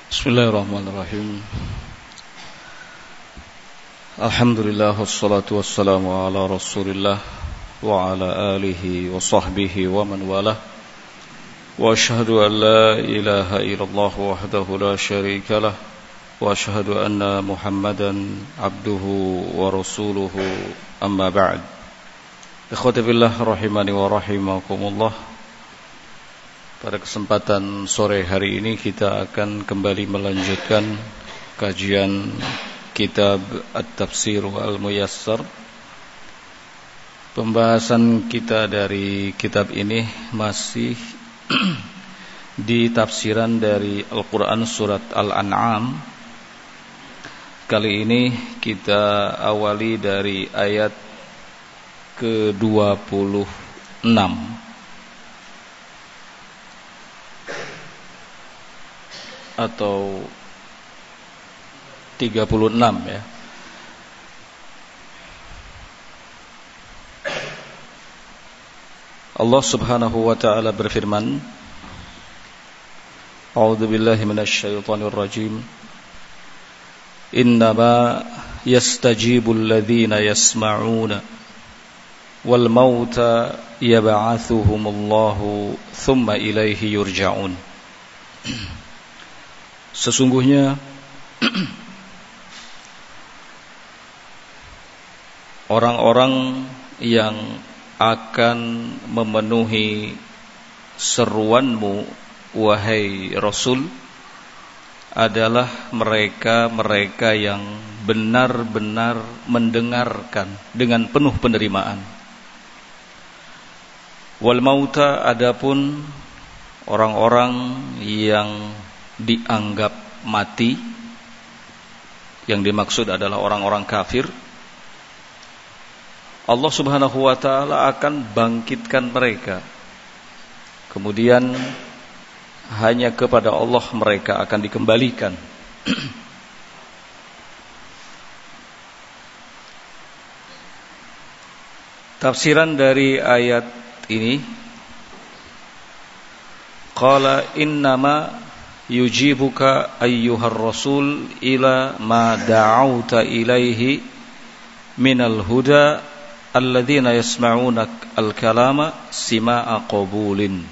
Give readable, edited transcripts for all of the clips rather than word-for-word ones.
Bismillahirrahmanirrahim. Alhamdulillah wassalatu wassalamu ala Rasulillah wa ala alihi wa sahbihi wa man walah. Wa asyhadu an la ilaha illallah wahdahu la syarika lah wa asyhadu anna Muhammadan abduhu wa rasuluhu amma ba'd. Ikhwati fillah rahimani wa rahimakumullah. Pada kesempatan sore hari ini kita akan kembali melanjutkan kajian kitab At-Tafsir Al-Muyassar. Pembahasan kita dari kitab ini masih di tafsiran dari Al-Quran surat Al-An'am. Kali ini kita awali dari ayat ke-26 atau 36 ya. Allah Subhanahu wa taala berfirman, A'udzu billahi minasy syaithanir rajim. Innama yastajibul ladzina yasma'una wal mauta yab'atsuhumullahu tsumma ilaihi yurja'un. Sesungguhnya orang-orang yang akan memenuhi seruanmu wahai Rasul adalah mereka-mereka yang benar-benar mendengarkan dengan penuh penerimaan. Wal mauta, adapun orang-orang yang dianggap mati, yang dimaksud adalah orang-orang kafir, Allah Subhanahu wa taala akan bangkitkan mereka. Kemudian hanya kepada Allah mereka akan dikembalikan. Tafsiran dari ayat ini, qala innama yujibuka ayyuhar rasul ila ma da'auta ilaihi minal huda alladzina yasma'una al-kalama sima'a qabulin.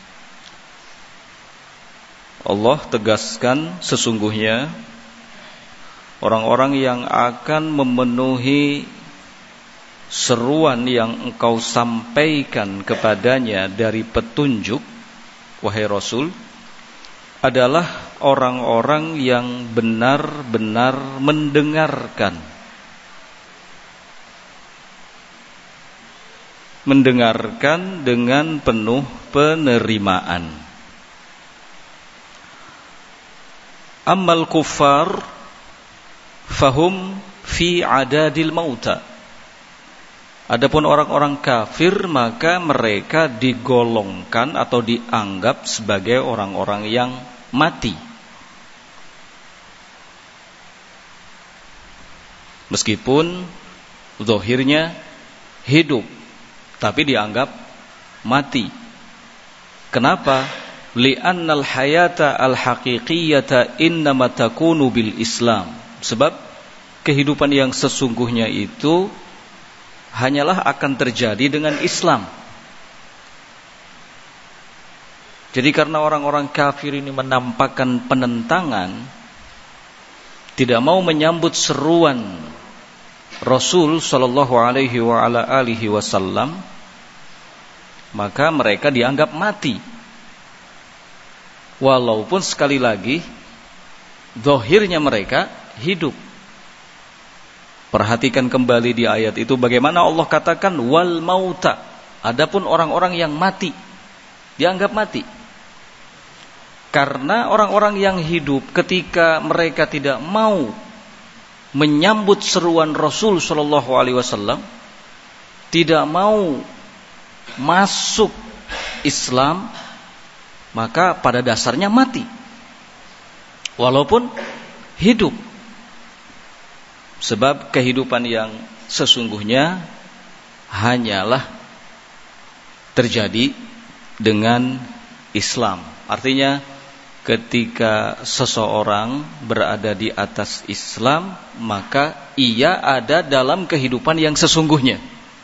Allah tegaskan, sesungguhnya orang-orang yang akan memenuhi seruan yang engkau sampaikan kepadanya dari petunjuk wahai Rasul adalah orang-orang yang benar-benar mendengarkan dengan penuh penerimaan. Ammal kuffar fahum fi adadil mauta. Adapun orang-orang kafir, maka mereka digolongkan atau dianggap sebagai orang-orang yang mati. Meskipun zahirnya hidup, tapi dianggap mati. Kenapa? Li'annal hayata al-haqiqiyata innama takunu bil Islam. Sebab kehidupan yang sesungguhnya itu hanyalah akan terjadi dengan Islam. Jadi karena orang-orang kafir ini menampakkan penentangan, tidak mau menyambut seruan Rasul sallallahu alaihi wa ala alihi wasallam, maka mereka dianggap mati. Walaupun sekali lagi zahirnya mereka hidup. Perhatikan kembali di ayat itu bagaimana Allah katakan wal mauta. Adapun orang-orang yang mati dianggap mati. Karena orang-orang yang hidup ketika mereka tidak mau menyambut seruan Rasul sallallahu alaihi wasallam, tidak mau masuk Islam, maka pada dasarnya mati. Walaupun hidup. Sebab kehidupan yang sesungguhnya hanyalah terjadi dengan Islam. Artinya ketika seseorang berada di atas Islam, maka ia ada dalam kehidupan yang sesungguhnya.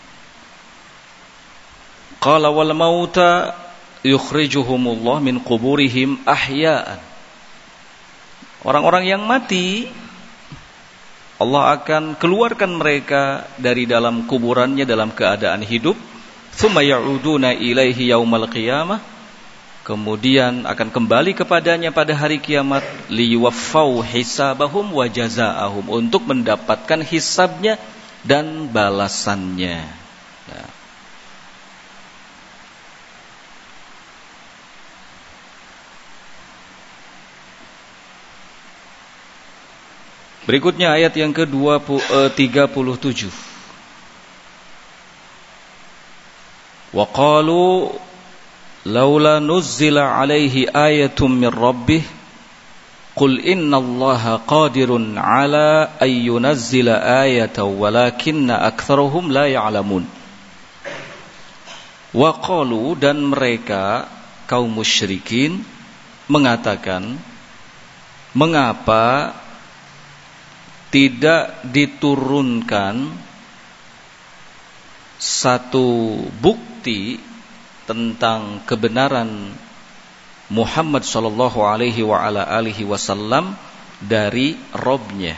Qala wal mauta yukhrijuhumullah min quburihim ahya'an. Orang-orang yang mati, Allah akan keluarkan mereka dari dalam kuburannya dalam keadaan hidup. Tsumma ya'uduna ilaihi yaumal qiyamah. Kemudian akan kembali kepadanya pada hari kiamat, liyuwaffau hisabahum wa jazaahum, untuk mendapatkan hisabnya dan balasannya. Nah. Berikutnya ayat yang ke-37. Wa qalu laula nuzzila alaihi ayatum min rabbih qul innallaha qadirun ala ay yunazzila ayatan walakinna aktsarahum la ya'lamun. Wa qalu, dan mereka kaum musyrikin mengatakan, mengapa tidak diturunkan satu bukti tentang kebenaran Muhammad sallallahu alaihi wa ala alihi wasallam dari Rabb-nya.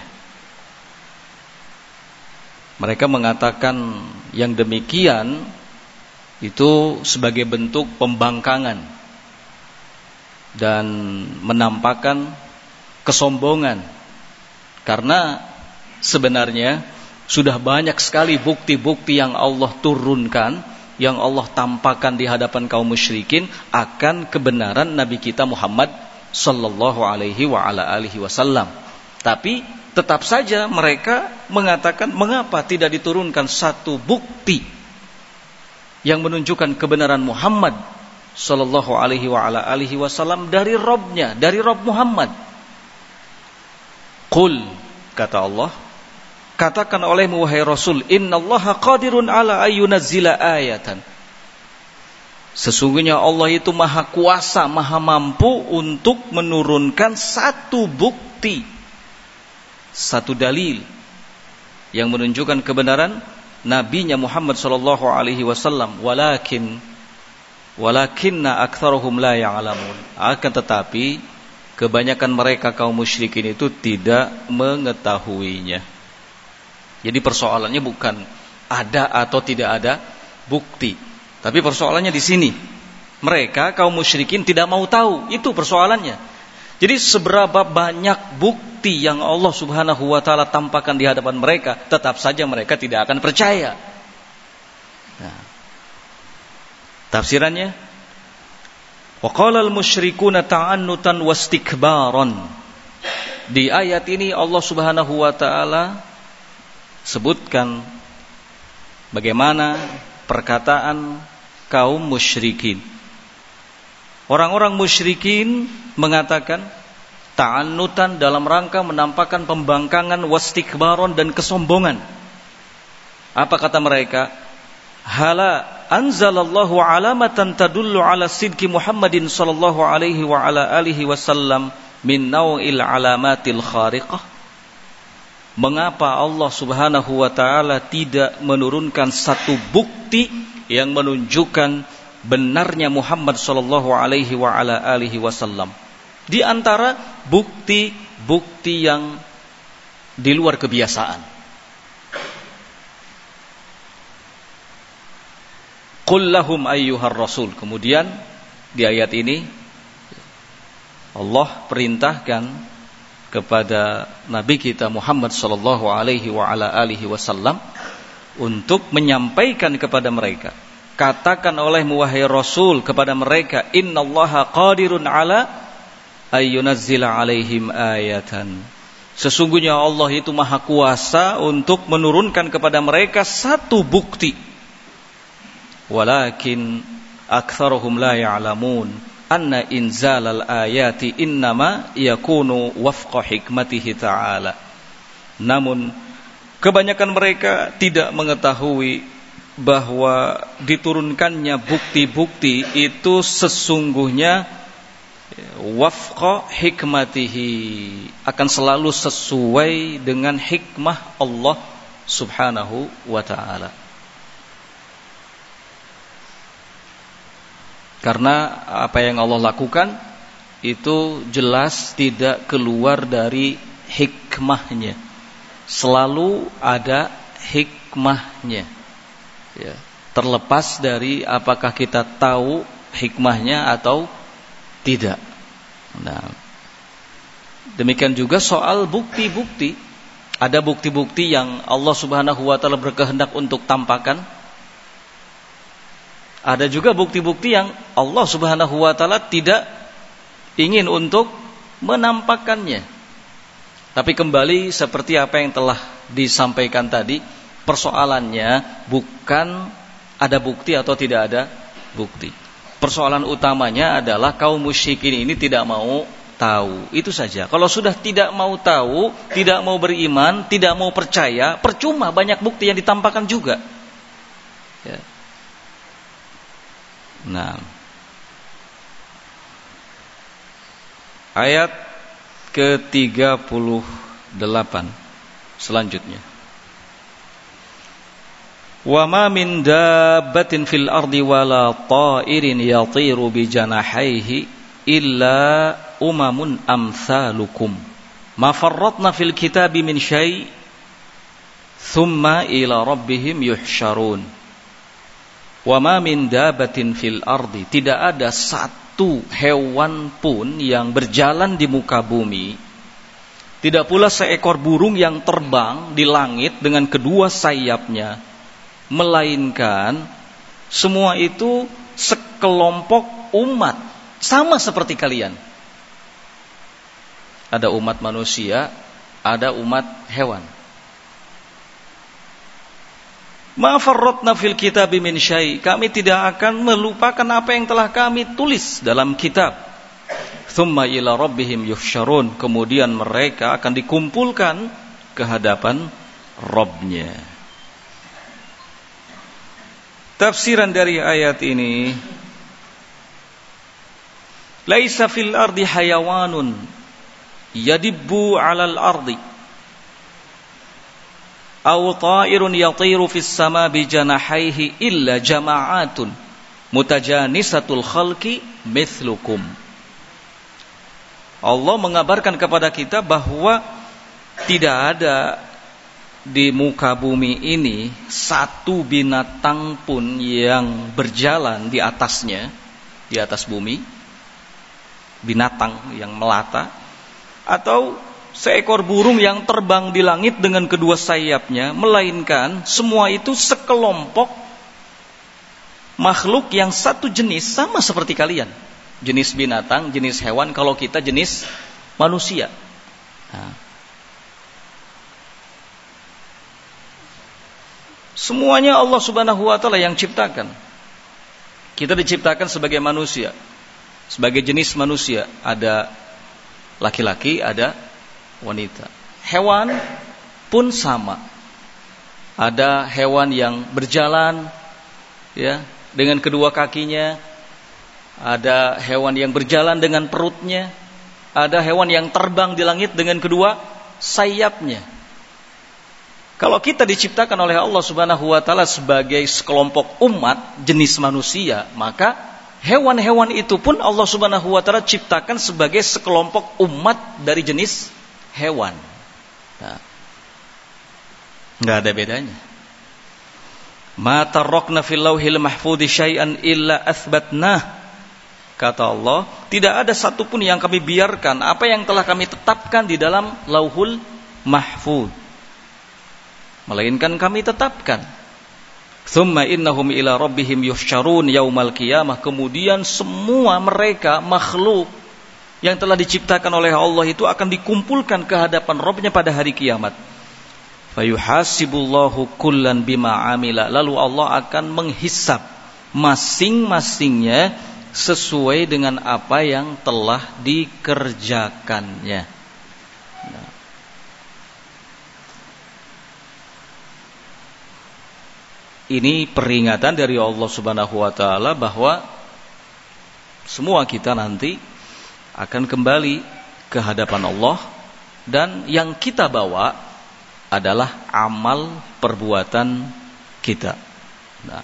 Mereka mengatakan yang demikian itu sebagai bentuk pembangkangan dan menampakkan kesombongan. Karena sebenarnya sudah banyak sekali bukti-bukti yang Allah turunkan, yang Allah tampakkan di hadapan kaum musyrikin akan kebenaran Nabi kita Muhammad sallallahu alaihi wa ala alihi wasallam. Tapi tetap saja mereka mengatakan, mengapa tidak diturunkan satu bukti yang menunjukkan kebenaran Muhammad sallallahu alaihi wa ala alihi wasallam dari Rabb-nya, dari Rabb Muhammad. Qul, kata Allah, katakan olehmu wahai Rasul, innallaha qadirun ala ayyunazzila ayatan. Sesungguhnya Allah itu maha kuasa, maha mampu untuk menurunkan satu bukti, satu dalil yang menunjukkan kebenaran nabinya Muhammad sallallahu alaihi wasallam. Walakinna aktsarahum la ya'lamun. Akan tetapi kebanyakan mereka kaum musyrikin itu tidak mengetahuinya. Jadi persoalannya bukan ada atau tidak ada bukti, tapi persoalannya di sini. Mereka kaum musyrikin tidak mau tahu, itu persoalannya. Jadi seberapa banyak bukti yang Allah Subhanahu wa taala tampakkan di hadapan mereka, tetap saja mereka tidak akan percaya. Nah, tafsirannya, wa qala al-musyrikuuna ta'annutan wastikbaran. Di ayat ini Allah Subhanahu wa taala sebutkan bagaimana perkataan kaum musyrikin. Orang-orang musyrikin mengatakan ta'annutan dalam rangka menampakkan pembangkangan, wastikbaron, dan kesombongan. Apa kata mereka? Hala anzalallahu alamatan tadullu ala sidqi Muhammadin sallallahu alaihi wa ala alihi wasallam min naw'il alamatil khariqah. Mengapa Allah Subhanahu wa taala tidak menurunkan satu bukti yang menunjukkan benarnya Muhammad sallallahu alaihi wa ala alihi wasallam di antara bukti-bukti yang di luar kebiasaan? Qul lahum ayyuhar rasul. Kemudian di ayat ini Allah perintahkan kepada Nabi kita Muhammad sallallahu alaihi wa ala alihi wasallam untuk menyampaikan kepada mereka, katakan olehmu wahai Rasul kepada mereka, innallaha qadirun ala ayyunazzila alaihim ayatan. Sesungguhnya Allah itu maha kuasa untuk menurunkan kepada mereka satu bukti. Walakin aktsaruhum la ya'lamun anna inzalal ayati innama yakunu wafqa hikmatihi ta'ala. Namun kebanyakan mereka tidak mengetahui bahwa diturunkannya bukti-bukti itu sesungguhnya wafqa hikmatihi, akan selalu sesuai dengan hikmah Allah Subhanahu wa ta'ala. Karena apa yang Allah lakukan itu jelas tidak keluar dari hikmahnya. Selalu ada hikmahnya. Ya, terlepas dari apakah kita tahu hikmahnya atau tidak. Nah, demikian juga soal bukti-bukti. Ada bukti-bukti yang Allah Subhanahu wa ta'ala berkehendak untuk tampakkan. Ada juga bukti-bukti yang Allah Subhanahu wa ta'ala tidak ingin untuk menampakkannya. Tapi kembali seperti apa yang telah disampaikan tadi, persoalannya bukan ada bukti atau tidak ada bukti. Persoalan utamanya adalah kaum musyrikin ini tidak mau tahu. Itu saja. Kalau sudah tidak mau tahu, tidak mau beriman, tidak mau percaya, percuma banyak bukti yang ditampakkan juga. Ya. Nah, ayat ke-38 selanjutnya. Wa ma min dabbatin fil ardi wala ta'irin yatiru bi janahihi illa umamun amsalukum ma farratna fil kitabi min syai' thumma ila rabbihim yuhsyarun. Wa ma min dabbatin fil ardi, tidak ada satu hewan pun yang berjalan di muka bumi, tidak pula seekor burung yang terbang di langit dengan kedua sayapnya, melainkan semua itu sekelompok umat sama seperti kalian. Ada umat manusia, ada umat hewan. Ma farratna fil kitabi min syai', kami tidak akan melupakan apa yang telah kami tulis dalam kitab. Thumma ila rabbihim yuhsyarun, kemudian mereka akan dikumpulkan ke hadapan Rabbnya. Tafsiran dari ayat ini, laisa fil ardi hayawanun yadibbu 'alal ardi aw ta'irun yatiru fis sama bi janahaihi illa jama'atun mutajanisatul khalqi mithlukum. Allah mengabarkan kepada kita bahwa tidak ada di muka bumi ini satu binatang pun yang berjalan di atasnya, di atas bumi, binatang yang melata, atau seekor burung yang terbang di langit dengan kedua sayapnya, melainkan semua itu sekelompok makhluk yang satu jenis, sama seperti kalian. Jenis binatang, jenis hewan, kalau kita jenis manusia. Nah, semuanya Allah Subhanahu wa ta'ala yang ciptakan. Kita diciptakan sebagai manusia, sebagai jenis manusia. Ada laki-laki, ada wanita. Hewan pun sama. Ada hewan yang berjalan ya dengan kedua kakinya, ada hewan yang berjalan dengan perutnya, ada hewan yang terbang di langit dengan kedua sayapnya. Kalau kita diciptakan oleh Allah Subhanahu wa ta'ala sebagai sekelompok umat jenis manusia, maka hewan-hewan itu pun Allah Subhanahu wa ta'ala ciptakan sebagai sekelompok umat dari jenis hewan. Nah, nggak ada bedanya. Ma tarrakna fil lauhil mahfudzi syai'an illa athbatnah. Kata Allah, tidak ada satupun yang kami biarkan apa yang telah kami tetapkan di dalam lauhul mahfudz, melainkan kami tetapkan. Tsumma innahum ila rabbihim yuhsyarun yaumal qiyamah, kemudian semua mereka makhluk yang telah diciptakan oleh Allah itu akan dikumpulkan ke hadapan Rabbnya pada hari kiamat. Fayuhasibullahu kullan bima amila, lalu Allah akan menghisab masing-masingnya sesuai dengan apa yang telah dikerjakannya. Nah, ini peringatan dari Allah Subhanahu wa ta'ala bahwa semua kita nanti akan kembali ke hadapan Allah, dan yang kita bawa adalah amal perbuatan kita. Nah,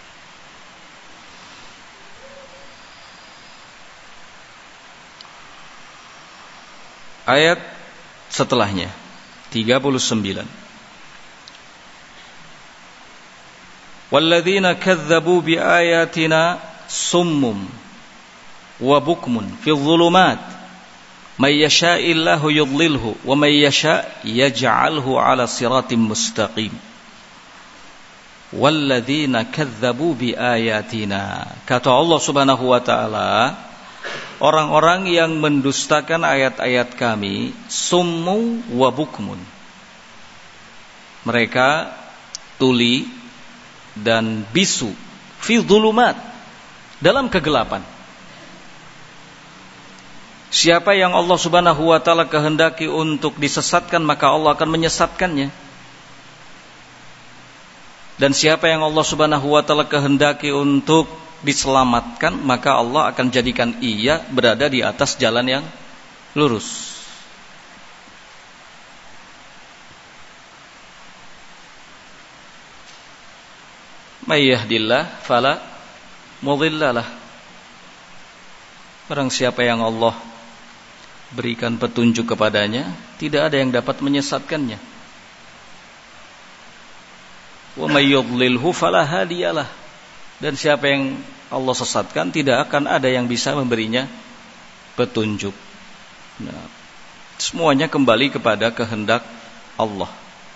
ayat setelahnya 39. Walladzina kadzdzabu biayatina summum wa bukmun fi dhulumat may yasha'illahu yudlilhu wa may yasha' yaj'alhu 'ala siratim mustaqim. Walladzina kadzdzabu biayatina, kata Allah Subhanahu wa taala, orang-orang yang mendustakan ayat-ayat kami, summu wa bukmun, mereka tuli dan bisu, fi dhulumat, dalam kegelapan. Siapa yang Allah Subhanahu wa taala kehendaki untuk disesatkan, maka Allah akan menyesatkannya. Dan siapa yang Allah Subhanahu wa taala kehendaki untuk diselamatkan, maka Allah akan jadikan ia berada di atas jalan yang lurus. May yahdillah fala mudhillalah. Barang siapa yang Allah berikan petunjuk kepadanya, tidak ada yang dapat menyesatkannya. Wa may yudlilhu fala hadiyalah. Dan siapa yang Allah sesatkan, tidak akan ada yang bisa memberinya petunjuk. Nah, semuanya kembali kepada kehendak Allah.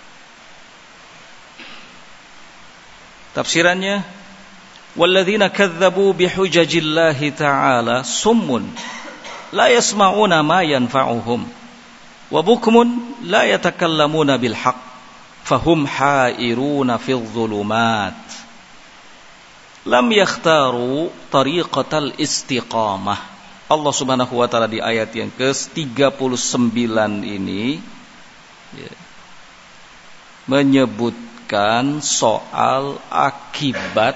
Tafsirannya, walladzina kadzdzabu bihujajillahi ta'ala summun la yasma'una ma yanfa'uhum wa bukmun la yatakallamuna bil haqq fahum ha'iruna fil dhulumat lam yakhtaru tariqatal istiqamah. Allah Subhanahu wa taala di ayat yang ke-39 ini menyebutkan soal akibat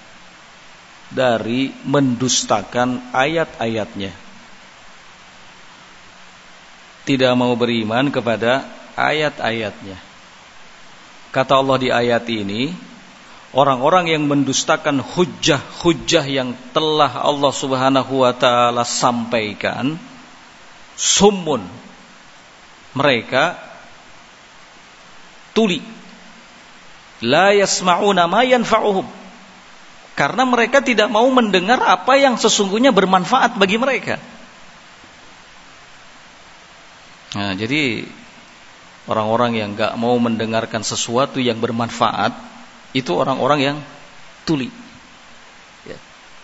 dari mendustakan ayat-ayatnya, tidak mau beriman kepada ayat-ayatnya. Kata Allah di ayat ini, orang-orang yang mendustakan hujjah-hujjah yang telah Allah Subhanahu wa taala sampaikan, summun, mereka tuli, la yasma'una ma yanfa'uhum, karena mereka tidak mau mendengar apa yang sesungguhnya bermanfaat bagi mereka. Nah, jadi orang-orang yang enggak mau mendengarkan sesuatu yang bermanfaat, itu orang-orang yang tuli. Ya.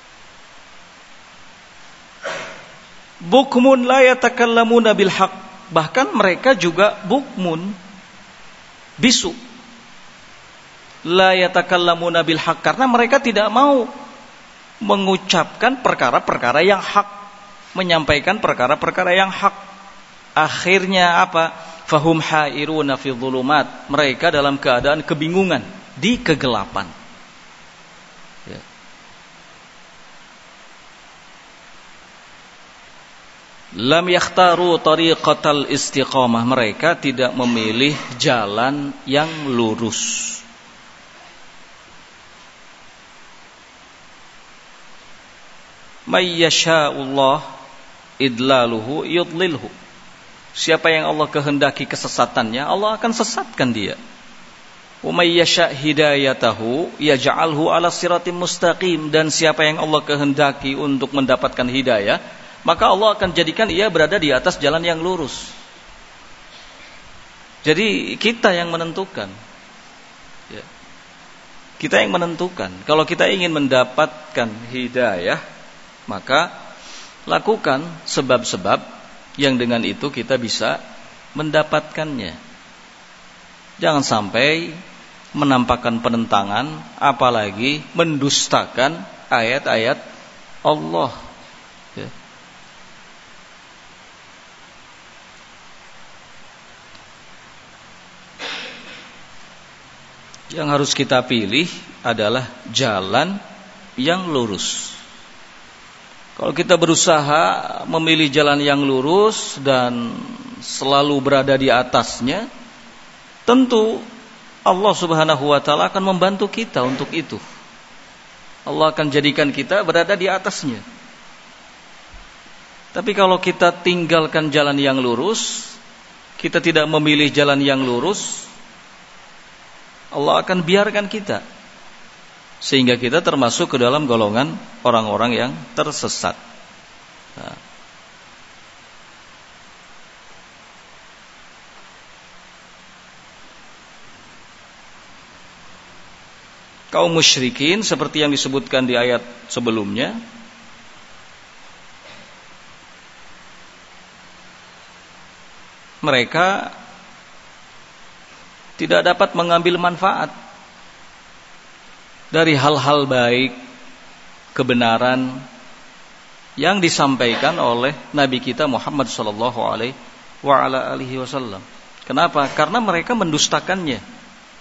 Bukmun la yatakallamuna bil haqq, bahkan mereka juga bukmun, bisu, la yatakallamuna bil haqq, karena mereka tidak mau mengucapkan perkara-perkara yang hak, menyampaikan perkara-perkara yang hak. Akhirnya apa? Fahum hairuna fi dhulumat, mereka dalam keadaan kebingungan di kegelapan. Ya. Lam yakhtaru tariqatal istiqamah, mereka tidak memilih jalan yang lurus. May yasha'ullah idlaluhu yudlilhu, siapa yang Allah kehendaki kesesatannya, Allah akan sesatkan dia. Wa may yasha' hidayatahu yaj'alhu 'ala siratim mustaqim, dan siapa yang Allah kehendaki untuk mendapatkan hidayah, maka Allah akan jadikan ia berada di atas jalan yang lurus. Jadi kita yang menentukan. Ya. Kita yang menentukan. Kalau kita ingin mendapatkan hidayah, maka lakukan sebab-sebab yang dengan itu kita bisa mendapatkannya. Jangan sampai menampakkan penentangan, apalagi mendustakan ayat-ayat Allah. Ya. Yang harus kita pilih adalah jalan yang lurus. Kalau kita berusaha memilih jalan yang lurus dan selalu berada di atasnya, tentu Allah Subhanahu wa taala akan membantu kita untuk itu. Allah akan jadikan kita berada di atasnya. Tapi kalau kita tinggalkan jalan yang lurus, kita tidak memilih jalan yang lurus, Allah akan biarkan kita, sehingga kita termasuk ke dalam golongan orang-orang yang tersesat. Nah. Kaum musyrikin seperti yang disebutkan di ayat sebelumnya, mereka tidak dapat mengambil manfaat dari hal-hal baik, kebenaran yang disampaikan oleh Nabi kita Muhammad sallallahu alaihi wasallam. Kenapa? Karena mereka mendustakannya.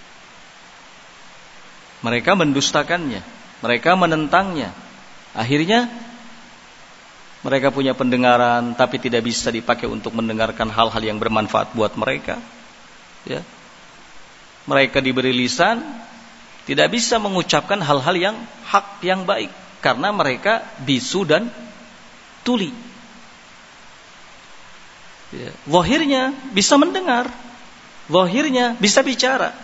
Mereka mendustakannya, mereka menentangnya. Akhirnya mereka punya pendengaran tapi tidak bisa dipakai untuk mendengarkan hal-hal yang bermanfaat buat mereka. Ya. Mereka diberi lisan, tidak bisa mengucapkan hal-hal yang hak, yang baik, karena mereka bisu dan tuli. Ya. Zahirnya bisa mendengar, zahirnya bisa bicara,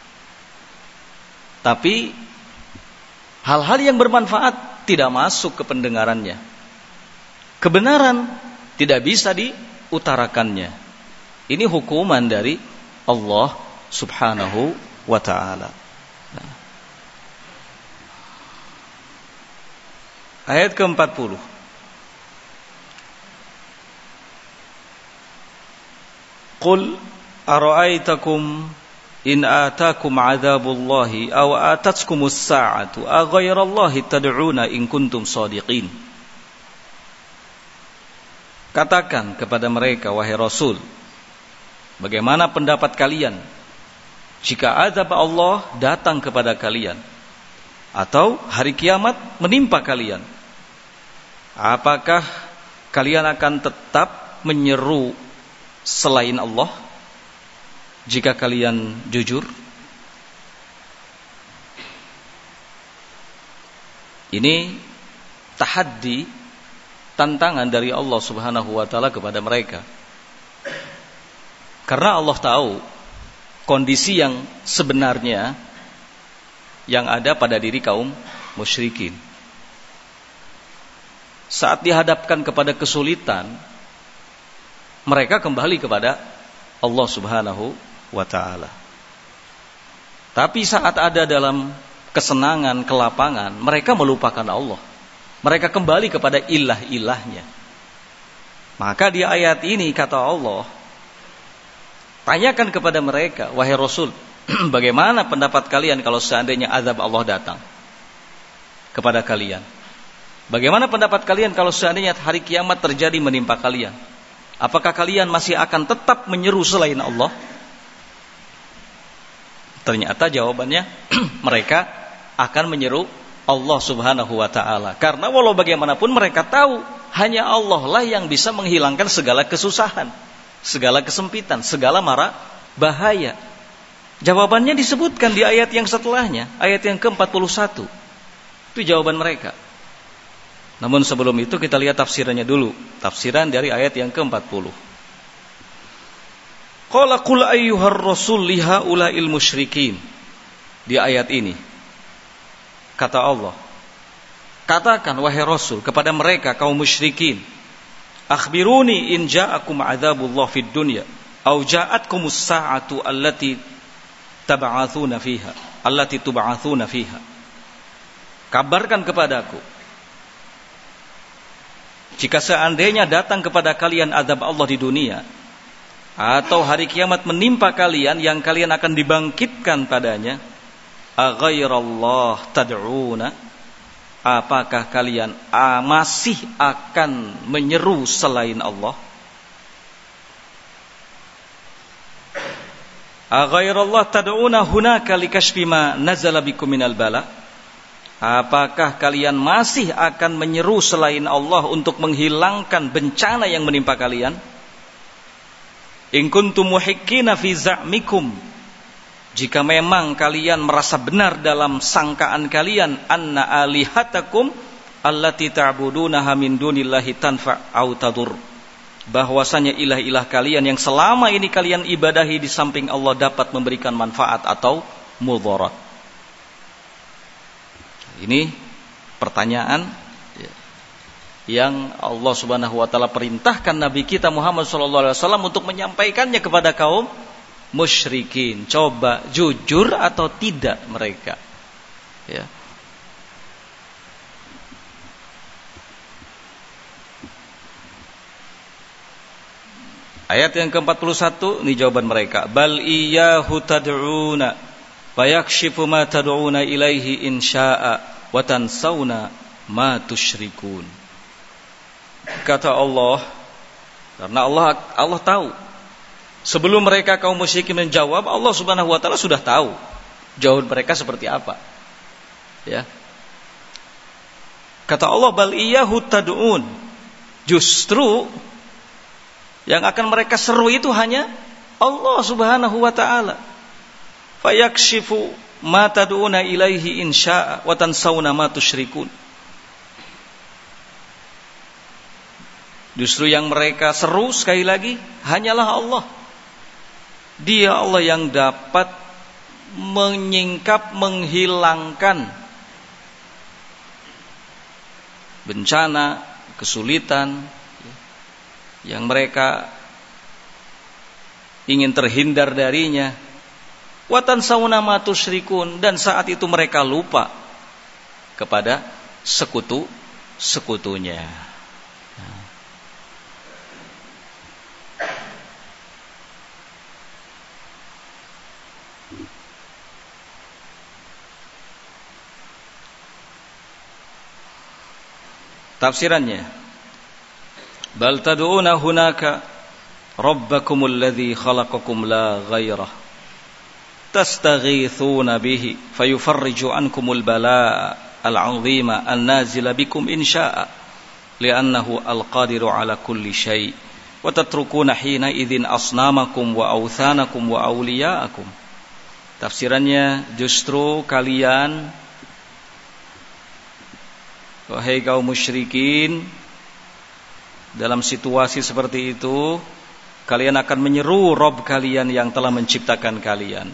tapi hal-hal yang bermanfaat tidak masuk ke pendengarannya. Kebenaran tidak bisa diutarakannya. Ini hukuman dari Allah Subhanahu wa ta'ala. Nah. Ayat ke-40. Qul ara'aitakum in atakum adzabullahi aw atatkumus sa'atu aghairallahi tad'una in kuntum shadiqin. Katakan kepada mereka, wahai Rasul, bagaimana pendapat kalian jika azab Allah datang kepada kalian atau hari kiamat menimpa kalian? Apakah kalian akan tetap menyeru selain Allah jika kalian jujur? Ini tahaddi, tantangan dari Allah Subhanahu wa taala kepada mereka. Karena Allah tahu kondisi yang sebenarnya yang ada pada diri kaum musyrikin. Saat dihadapkan kepada kesulitan, mereka kembali kepada Allah Subhanahu wa ta'ala. Tapi saat ada dalam kesenangan, kelapangan, mereka melupakan Allah. Mereka kembali kepada ilah-ilahnya. Maka di ayat ini kata Allah, tanyakan kepada mereka, wahai Rasul, bagaimana pendapat kalian kalau seandainya azab Allah datang kepada kalian? Bagaimana pendapat kalian kalau seandainya hari kiamat terjadi menimpa kalian? Apakah kalian masih akan tetap menyeru selain Allah? Ternyata jawabannya mereka akan menyeru Allah Subhanahu wa ta'ala. Karena walau bagaimanapun mereka tahu hanya Allah lah yang bisa menghilangkan segala kesusahan, segala kesempitan, segala mara bahaya. Jawabannya disebutkan di ayat yang setelahnya, ayat yang ke-41. Itu jawaban mereka. Namun sebelum itu kita lihat tafsirannya dulu. Tafsiran dari ayat yang ke-40. Qala qul ayyuhar rasul lihaula'il musyrikin. Di ayat ini kata Allah, katakan wahai Rasul kepada mereka kaum musyrikin, akhbiruni in ja'akum adzabullah fid dunya aw ja'atkumus sa'atu allati tub'atsuna fiha. Kabarkan kepadaku jika seandainya datang kepada kalian azab Allah di dunia atau hari kiamat menimpa kalian yang kalian akan dibangkitkan padanya, aghairallah tad'una, apakah kalian masih akan menyeru selain Allah? Aghairallah tad'una hunaka likashfi ma nazala bikum minal bala, Apakah kalian masih akan menyeru selain Allah untuk menghilangkan bencana yang menimpa kalian? In kuntum muhiqqina fi za'mikum, jika memang kalian merasa benar dalam sangkaan kalian, anna alihatakum allati ta'budunaha min dunillahi tanfa' au tadur, bahwasanya ilah-ilah kalian yang selama ini kalian ibadahi di samping Allah dapat memberikan manfaat atau mudarat. Ini pertanyaan yang Allah Subhanahu wa taala perintahkan Nabi kita Muhammad sallallahu alaihi wasallam untuk menyampaikannya kepada kaum musyrikin. Coba jujur atau tidak mereka? Ya. Ayat yang ke-41, ini jawaban mereka. Bal iyyahu tad'una fayakshifu ma tad'una ilaihi in syaa'a wa tansawna ma tusyrikun. Kata Allah, karena Allah tahu. Sebelum mereka kaum musyrikin menjawab, Allah Subhanahu wa taala sudah tahu jawaban mereka seperti apa. Ya. Kata Allah, bal iyyahu tad'un. Justru yang akan mereka seru itu hanya Allah Subhanahu wa taala. Fayakshifu ma tad'una ilaihi in syaa'a wa tansawna ma tusyrikun. Justru yang mereka seru sekali lagi hanyalah Allah. Dia Allah yang dapat menyingkap, menghilangkan bencana, kesulitan yang mereka ingin terhindar darinya. Wa tansawna ma tusyrikun, dan saat itu mereka lupa kepada sekutu-sekutunya. Tafsirannya, bal tad'una hunaka rabbakumul ladzi khalaqakum la ghairah tastaghithuna bihi fayufarriju ankumul balaa al-'azima an-nazila bikum in syaa'a li'annahu al-qadiru 'ala kulli syai' wa tatrukuna hina idzin asnamakum wa awthanakum wa awliya'akum. Tafsirannya, justru kalian, wahai kaum musyrikin, dalam situasi seperti itu kalian akan menyeru Rabb kalian yang telah menciptakan kalian,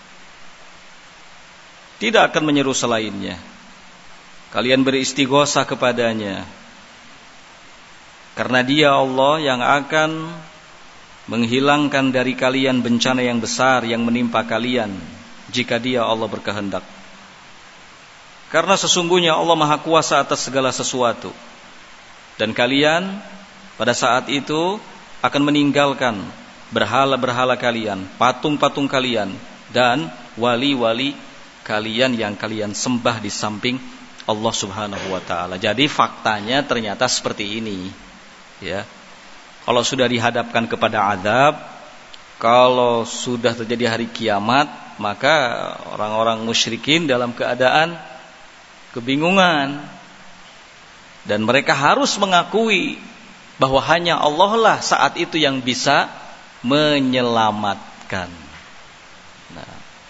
tidak akan menyeru selainnya. Kalian beristighosah kepadanya, karena Dia Allah yang akan menghilangkan dari kalian bencana yang besar yang menimpa kalian jika Dia Allah berkehendak. Karena sesungguhnya Allah Maha Kuasa atas segala sesuatu, dan kalian pada saat itu akan meninggalkan berhala-berhala kalian, patung-patung kalian, dan wali-wali kalian yang kalian sembah di samping Allah Subhanahu wa taala. Jadi faktanya ternyata seperti ini, ya. Kalau sudah dihadapkan kepada azab, kalau sudah terjadi hari kiamat, maka orang-orang musyrikin dalam keadaan kebingungan, dan mereka harus mengakui bahwa hanya Allah lah saat itu yang bisa menyelamatkan. Nah,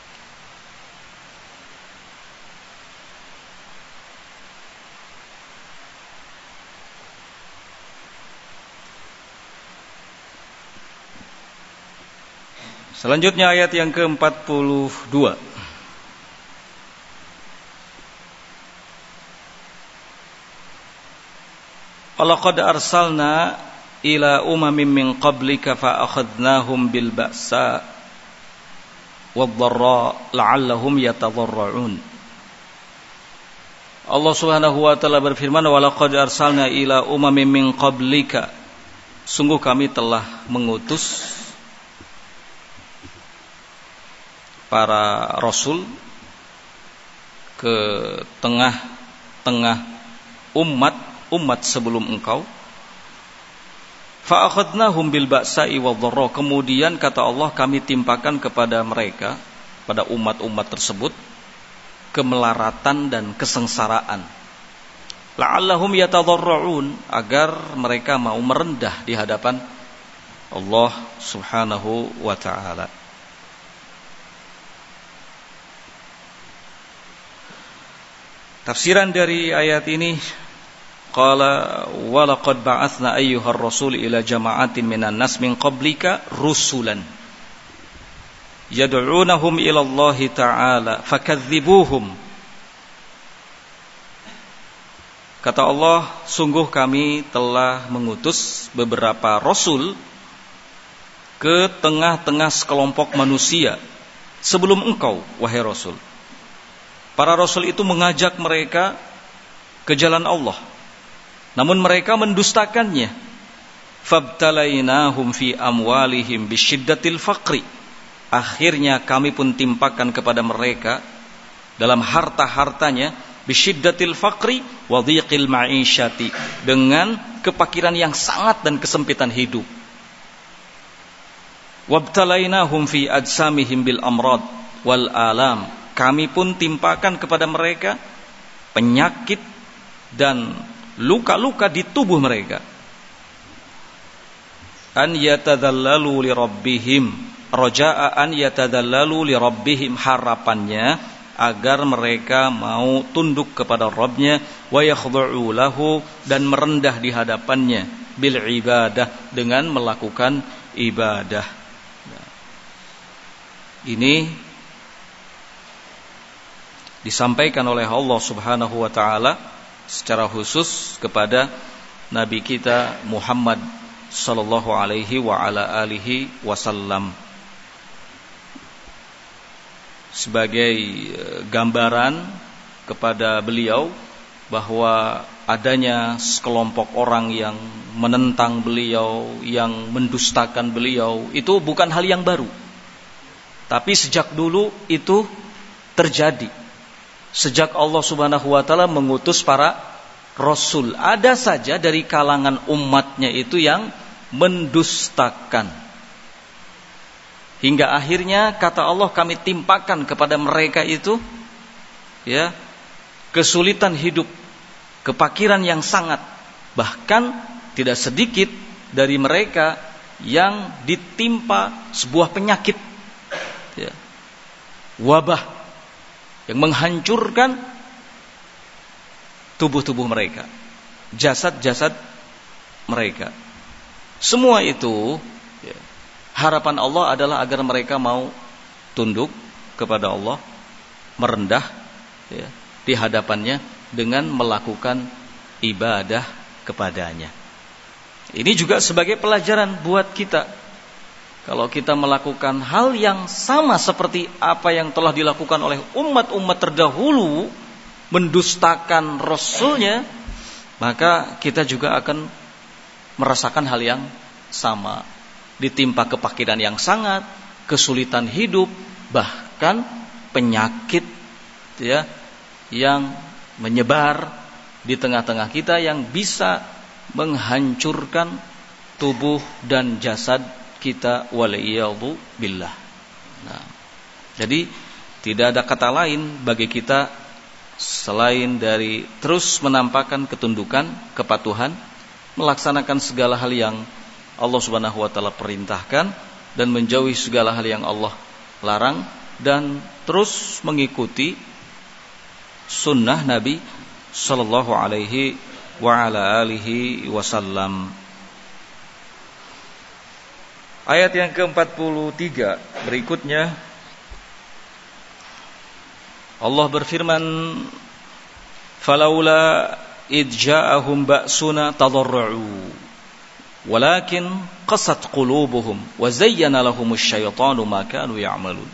selanjutnya ayat yang ke-42. Walaqad arsalna ila umamin min qablika fa akhadnahum bil ba'sa wadh-dharra la'allahum yatadharra'un. Allah Subhanahu wa taala berfirman, walaqad arsalna ila umamin min qablika, sungguh kami telah mengutus para rasul ke tengah-tengah umat sebelum engkau. Fa akhadnahum bil ba'sa'i wadh-dharra, kemudian kata Allah kami timpakan kepada mereka, pada umat-umat tersebut, kemelaratan dan kesengsaraan. La'allahum yatadarra'un, agar mereka mau merendah di hadapan Allah Subhanahu wa ta'ala. Tafsiran dari ayat ini, qala wa laqad ba'atsna ayyuhar rasul ila jama'atin minan nas min qablika rusulan yad'unahum ila Allah ta'ala fakadzibuhum. Kata Allah, sungguh kami telah mengutus beberapa rasul ke tengah-tengah sekelompok manusia sebelum engkau, wahai Rasul. Para rasul itu mengajak mereka ke jalan Allah, namun mereka mendustakannya. Fabtalainahum fi amwalihim bisyiddatil faqri. Akhirnya kami pun timpakan kepada mereka dalam harta-hartanya bisyiddatil faqri wa dhiqil ma'isyati, dengan kepakiran yang sangat dan kesempitan hidup. Wabtalainahum fi ajsamihim bil amrad wal alam. Kami pun timpakan kepada mereka penyakit dan luka-luka di tubuh mereka. An yatadhallalu li rabbihim, raja'a an yatadhallalu li rabbihim, harapannya agar mereka mau tunduk kepada Rabbnya, wa yakhdhu'u lahu, dan merendah di hadapannya, bil ibadah, dengan melakukan ibadah. Ini disampaikan oleh Allah Subhanahu wa ta'ala secara khusus kepada Nabi kita Muhammad sallallahu alaihi wa ala alihi wasallam, sebagai gambaran kepada beliau bahwa adanya sekelompok orang yang menentang beliau, yang mendustakan beliau, itu bukan hal yang baru, tapi sejak dulu itu terjadi. Sejak Allah Subhanahu wa ta'ala mengutus para rasul, ada saja dari kalangan umatnya itu yang mendustakan. Hingga akhirnya kata Allah, kami timpakan kepada mereka itu kesulitan hidup, kepakiran yang sangat. Bahkan tidak sedikit dari mereka yang ditimpa sebuah penyakit, wabah yang menghancurkan tubuh-tubuh mereka, jasad-jasad mereka. Semua itu harapan Allah adalah agar mereka mau tunduk kepada Allah, merendah di hadapannya dengan melakukan ibadah kepadanya. Ini juga sebagai pelajaran buat kita. Kalau kita melakukan hal yang sama seperti apa yang telah dilakukan oleh umat-umat terdahulu, mendustakan Rasulnya, maka kita juga akan merasakan hal yang sama. Ditimpa kepakiran yang sangat, kesulitan hidup, bahkan penyakit yang menyebar di tengah-tengah kita yang bisa menghancurkan tubuh dan jasad kita, waliyadu billah. Nah, jadi tidak ada kata lain bagi kita selain dari terus menampakkan ketundukan, kepatuhan, melaksanakan segala hal yang Allah Subhanahu wa ta'ala perintahkan, dan menjauhi segala hal yang Allah larang, dan terus mengikuti sunnah Nabi sallallahu alaihi wa ala alihi wasallam. Ayat yang ke-43 berikutnya, Allah berfirman, falaula id ja'ahum ba'suna tadarra'u walakin qasat qulubuhum wa zayyana lahumus syaitanu ma kanu ya'malun.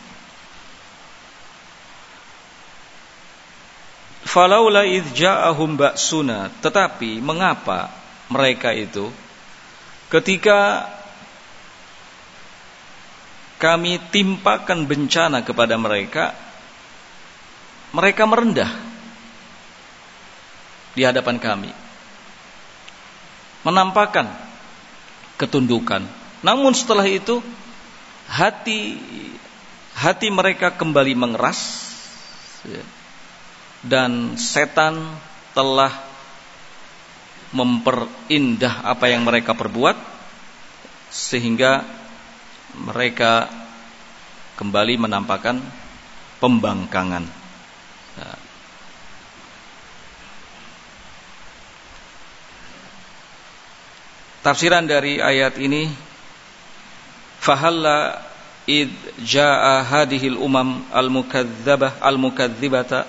Falaula id ja'ahum ba'suna, tetapi mengapa mereka itu ketika kami timpakan bencana kepada mereka, mereka merendah di hadapan kami, menampakkan ketundukan. Namun setelah itu hati mereka kembali mengeras, dan setan telah memperindah apa yang mereka perbuat sehingga mereka kembali menampakkan pembangkangan. Nah, tafsiran dari ayat ini, fahalla id jaa hadhil umam al-mukadzibata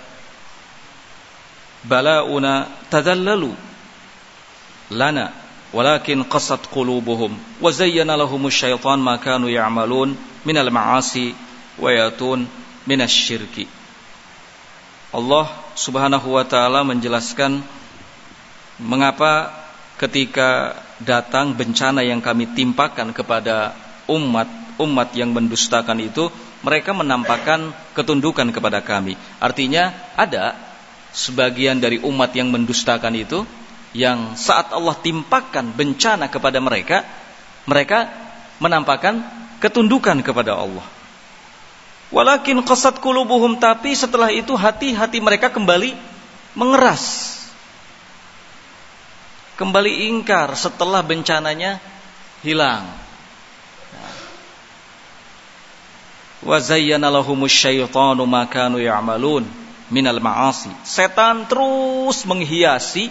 balauna tadallalu lana walakin qasat qulubuhum wa zayyana lahumus syaitan ma kanu ya'malun minal ma'asi wa yatun minasyirki. Allah Subhanahu wa taala menjelaskan mengapa ketika datang bencana yang kami timpakan kepada umat yang mendustakan itu, mereka menampakkan ketundukan kepada kami. Artinya ada sebagian dari umat yang mendustakan itu, yang saat Allah timpakan bencana kepada mereka, mereka menampakkan ketundukan kepada Allah. Walakin qasat qulubuhum, tapi setelah itu hati-hati mereka kembali mengeras, kembali ingkar setelah bencananya hilang. Wa zayyana lahumus syaitanu ma kanu ya'malun minal ma'asi. Setan terus menghiasi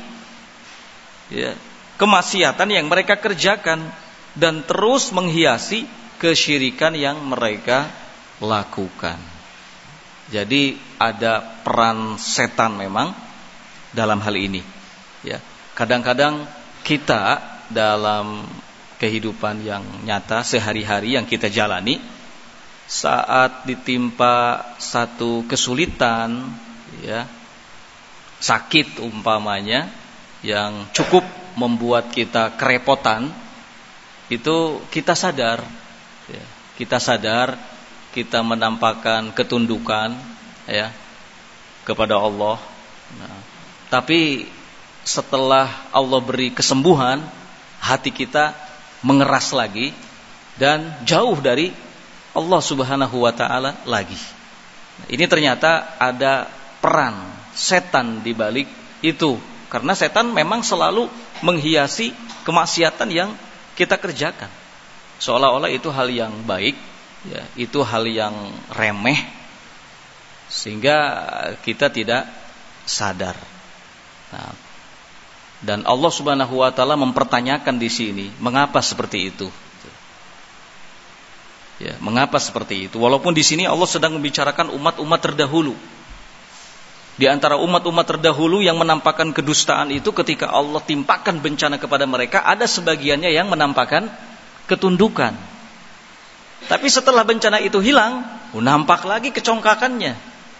kemaksiatan yang mereka kerjakan dan terus menghiasi kesyirikan yang mereka lakukan. Jadi ada peran setan memang dalam hal ini. Ya, kadang-kadang kita dalam kehidupan yang nyata sehari-hari yang kita jalani, saat ditimpa satu kesulitan, ya, sakit umpamanya, yang cukup membuat kita kerepotan, itu kita sadar, ya, kita menampakkan ketundukan, ya, kepada Allah. Nah, tapi setelah Allah beri kesembuhan, hati kita mengeras lagi dan jauh dari Allah Subhanahu wa taala lagi. Ini ternyata ada peran setan di balik itu. Karena setan memang selalu menghiasi kemaksiatan yang kita kerjakan, seolah-olah itu hal yang baik, ya, itu hal yang remeh, sehingga kita tidak sadar. Nah, dan Allah Subhanahu wa taala mempertanyakan di sini, mengapa seperti itu? Ya, mengapa seperti itu? Walaupun di sini Allah sedang membicarakan umat-umat terdahulu. Di antara umat-umat terdahulu yang menampakkan kedustaan itu, ketika Allah timpakan bencana kepada mereka, ada sebagiannya yang menampakkan ketundukan. Tapi setelah bencana itu hilang, nampak lagi kecongkakannya.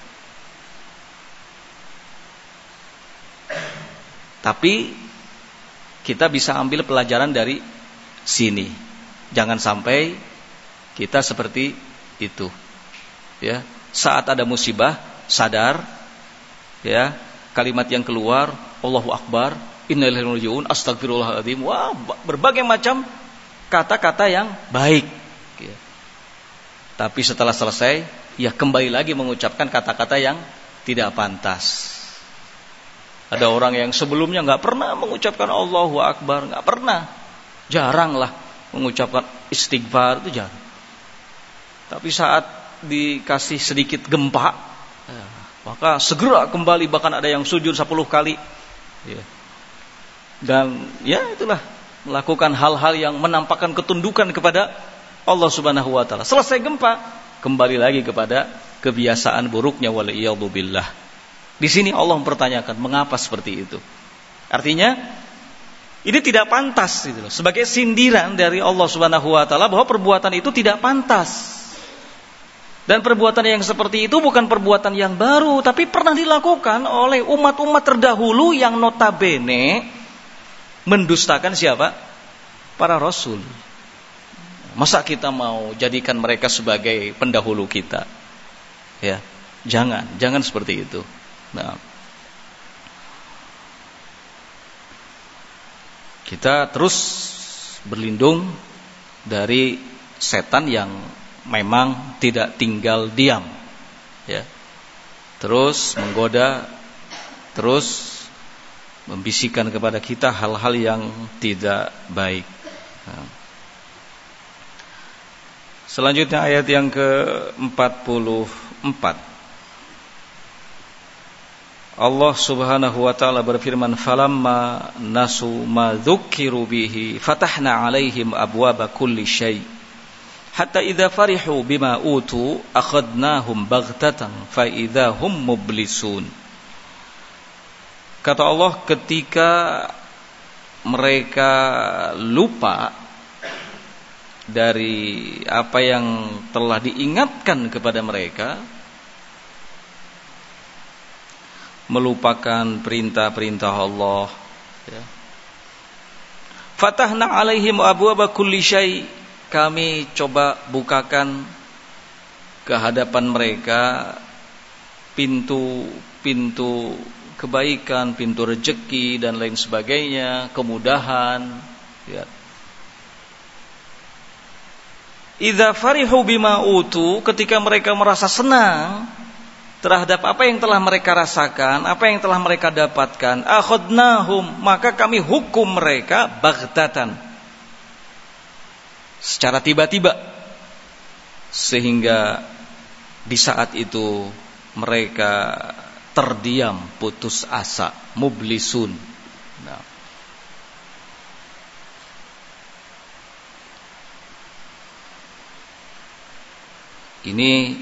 Tapi kita bisa ambil pelajaran dari sini. Jangan sampai kita seperti itu. Ya, saat ada musibah, sadar, ya, kalimat yang keluar, Allahu Akbar, inna lillahi wa inna ilaihi raji'un, astagfirullahaladzim. Wah, berbagai macam kata-kata yang baik, ya. Tapi setelah selesai, ya kembali lagi mengucapkan kata-kata yang tidak pantas. Ada orang yang sebelumnya nggak pernah mengucapkan Allahu Akbar, nggak pernah, jarang lah mengucapkan istighfar, itu jarang. Tapi saat dikasih sedikit gempa, ya, maka segera kembali, bahkan ada yang sujud 10 kali, ya. Dan ya itulah, melakukan hal-hal yang menampakkan ketundukan kepada Allah Subhanahu wa taala. Selesai gempa, kembali lagi kepada kebiasaan buruknya, waliyadzubillah. Di sini Allah mempertanyakan, mengapa seperti itu? Artinya ini tidak pantas gitu loh. Sebagai sindiran dari Allah Subhanahu wa taala bahwa perbuatan itu tidak pantas. Dan perbuatan yang seperti itu bukan perbuatan yang baru, tapi pernah dilakukan oleh umat-umat terdahulu yang notabene mendustakan siapa? Para rasul. Masa kita mau jadikan mereka sebagai pendahulu kita? Ya, jangan seperti itu. Nah, kita terus berlindung dari setan yang memang tidak tinggal diam, ya, terus menggoda terus membisikkan kepada kita hal-hal yang tidak baik. Selanjutnya ayat yang ke-44. Allah Subhanahu wa taala berfirman, "Falamma nasu ma dzukkiru bihi fatahna 'alaihim abwaaba kulli syai' hatta idza farihu bima utu akhadnahum baghtatan fa idza hum mublisun." Kata Allah, ketika mereka lupa dari apa yang telah diingatkan kepada mereka, melupakan perintah-perintah Allah, ya. Fatahna alaihim abwaaba kulli syai', kami coba bukakan ke hadapan mereka pintu-pintu kebaikan, pintu rezeki dan lain sebagainya, kemudahan, ya. Idza farihu bima utu, ketika mereka merasa senang terhadap apa yang telah mereka rasakan, apa yang telah mereka dapatkan, akhadnahum, maka kami hukum mereka baghtatan, secara tiba-tiba, sehingga di saat itu mereka terdiam, putus asa, mublisun. Nah, ini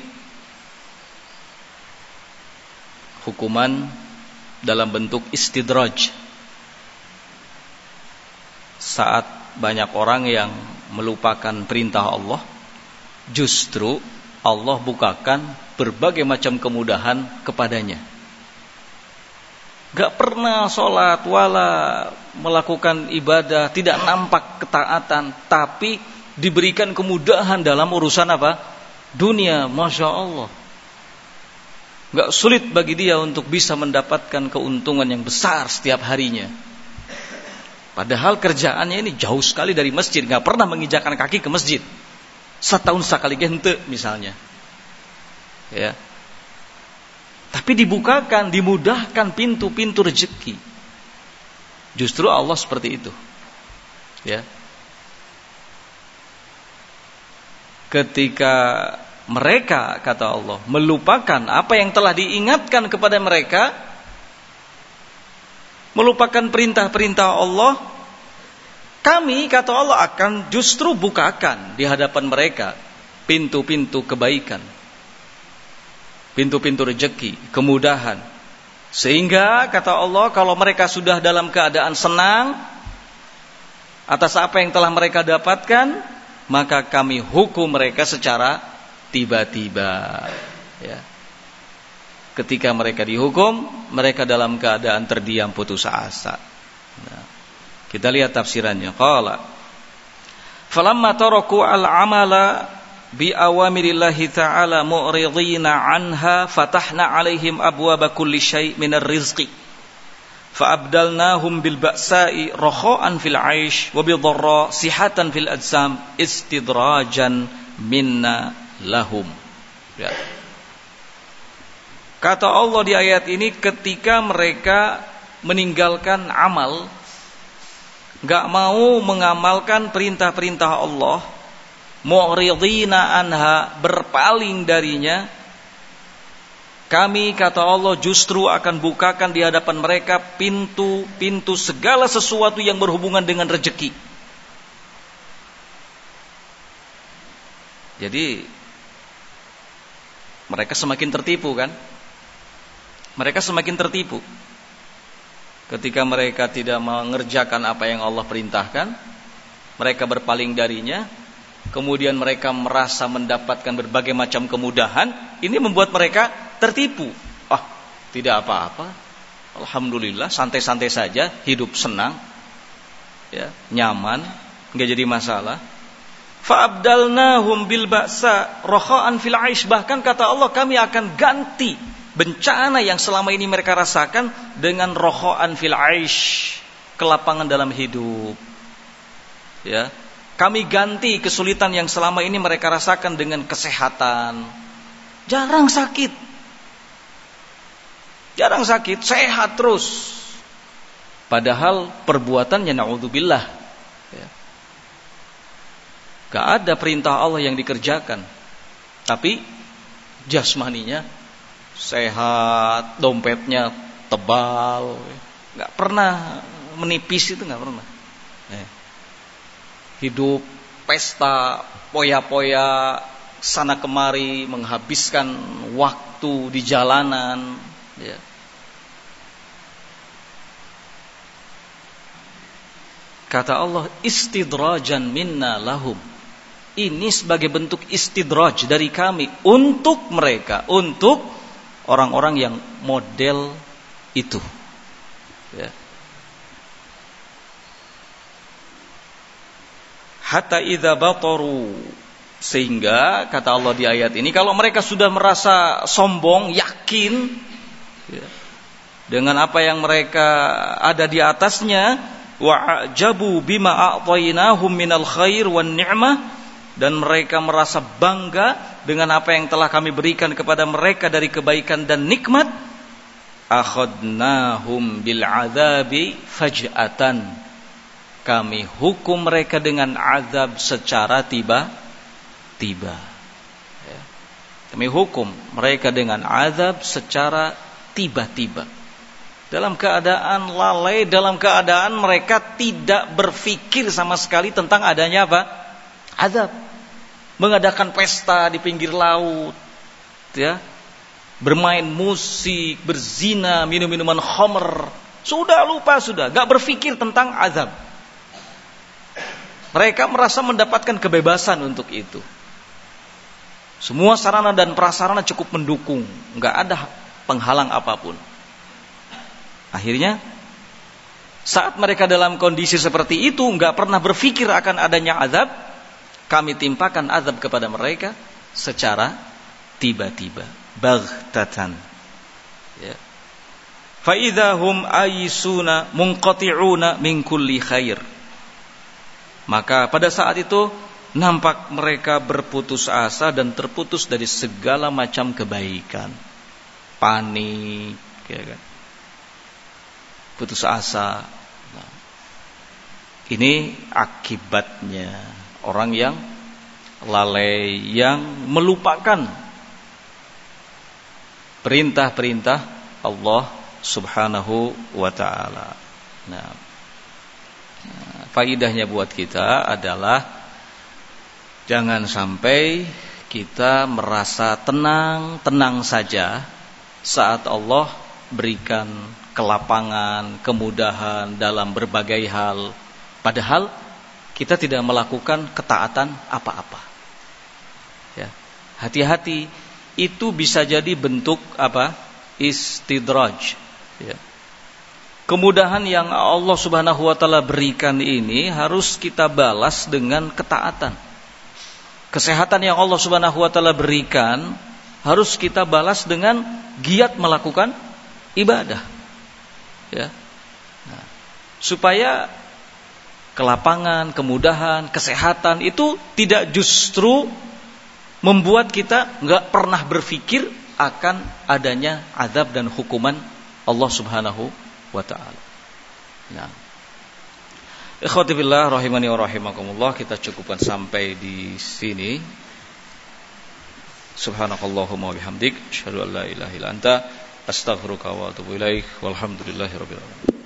hukuman dalam bentuk istidraj. Saat banyak orang yang melupakan perintah Allah, justru Allah bukakan berbagai macam kemudahan kepadanya. Gak pernah sholat, wala melakukan ibadah, tidak nampak ketaatan, tapi diberikan kemudahan dalam urusan apa? Dunia, Masya Allah. Gak sulit bagi dia untuk bisa mendapatkan keuntungan yang besar setiap harinya. Padahal kerjaannya ini jauh sekali dari masjid, gak pernah menginjakkan kaki ke masjid. Setahun sekali gente misalnya, ya. Tapi dibukakan, dimudahkan pintu-pintu rezeki. Justru Allah seperti itu, ya. Ketika mereka, kata Allah, melupakan apa yang telah diingatkan kepada mereka, melupakan perintah-perintah Allah, kami, kata Allah, akan justru bukakan di hadapan mereka pintu-pintu kebaikan, pintu-pintu rezeki, kemudahan. Sehingga, kata Allah, kalau mereka sudah dalam keadaan senang atas apa yang telah mereka dapatkan, maka kami hukum mereka secara tiba-tiba, ya. Ketika mereka dihukum, mereka dalam keadaan terdiam, putus asa. Nah, kita lihat tafsirannya. Qala falamma taraku al-amala bi awamirillahi ta'ala mu'ridina anha fatahna alaihim abwaaba kulli syai' minar rizqi fa abdalnahum bil ba'sa'i rakha'an fil 'aish wa bidharra sihatan fil ajsam istidrajan minna lahum, ya. Kata Allah di ayat ini, ketika mereka meninggalkan amal, gak mau mengamalkan perintah-perintah Allah, mu'ridina anha, berpaling darinya, kami, kata Allah, justru akan bukakan di hadapan mereka pintu-pintu segala sesuatu yang berhubungan dengan rezeki. Jadi mereka semakin tertipu, kan? Mereka semakin tertipu ketika mereka tidak mengerjakan apa yang Allah perintahkan, mereka berpaling darinya, kemudian mereka merasa mendapatkan berbagai macam kemudahan. Ini membuat mereka tertipu. Ah, tidak apa-apa, alhamdulillah, santai-santai saja, hidup senang, ya, nyaman, enggak jadi masalah. Fa'abdalnahum bil ba'sa rakha'an fil 'aish, bahkan kata Allah, kami akan ganti bencana yang selama ini mereka rasakan dengan rakha'an fil 'aish, kelapangan dalam hidup, ya. Kami ganti kesulitan yang selama ini mereka rasakan dengan kesehatan, jarang sakit. Jarang sakit, sehat terus. Padahal perbuatannya na'udzubillah. Ya. Gak ada perintah Allah yang dikerjakan. Tapi jasmaninya sehat, dompetnya tebal. Gak pernah menipis, itu gak pernah. Ya. Hidup pesta, poya-poya, sana kemari, menghabiskan waktu di jalanan, ya. Kata Allah, istidrajan minna lahum. Ini sebagai bentuk istidraj dari kami untuk mereka, untuk orang-orang yang model itu, ya. Hatta idza bataru, sehingga kata Allah di ayat ini, kalau mereka sudah merasa sombong, yakin, ya, dengan apa yang mereka ada di atasnya, wa'jabu bima a'tainahum minal khair wan ni'mah, dan mereka merasa bangga dengan apa yang telah kami berikan kepada mereka dari kebaikan dan nikmat, akhadnahum bil adzabi faj'atan, kami hukum mereka dengan azab secara tiba-tiba. Ya. Kami hukum mereka dengan azab secara tiba-tiba. Dalam keadaan lalai, dalam keadaan mereka tidak berpikir sama sekali tentang adanya apa? Azab. Mengadakan pesta di pinggir laut, ya. Bermain musik, berzina, minum minuman khamr. Sudah lupa, sudah. Gak berpikir tentang azab. Mereka merasa mendapatkan kebebasan untuk itu. Semua sarana dan prasarana cukup mendukung, nggak ada penghalang apapun. Akhirnya, saat mereka dalam kondisi seperti itu, nggak pernah berpikir akan adanya azab, kami timpakan azab kepada mereka secara tiba-tiba, baghtatan. Ya. Fa idza hum aisuna munqati'una min kulli khair. Maka pada saat itu nampak mereka berputus asa dan terputus dari segala macam kebaikan. Panik, ya kan? Putus asa. Nah, ini akibatnya orang yang lalai, yang melupakan perintah-perintah Allah Subhanahu wa ta'ala. Nah, faidahnya buat kita adalah jangan sampai kita merasa tenang saja saat Allah berikan kelapangan, kemudahan dalam berbagai hal, padahal kita tidak melakukan ketaatan apa-apa. Ya. Hati-hati, itu bisa jadi bentuk apa? Istidraj. Ya. Kemudahan yang Allah Subhanahu wa ta'ala berikan ini harus kita balas dengan ketaatan. Kesehatan yang Allah Subhanahu wa ta'ala berikan harus kita balas dengan giat melakukan ibadah. Ya. Nah, supaya kelapangan, kemudahan, kesehatan itu tidak justru membuat kita enggak pernah berpikir akan adanya azab dan hukuman Allah Subhanahu wa ta'ala. Nah, ikhwati billah rahimani wa rahimakumullah, kita cukupkan sampai di sini. Subhanakallahumma wa bihamdik, asyhadu an la ilaha illa anta, astaghfiruka wa atubu ilaik, walhamdulillahirabbil alamin.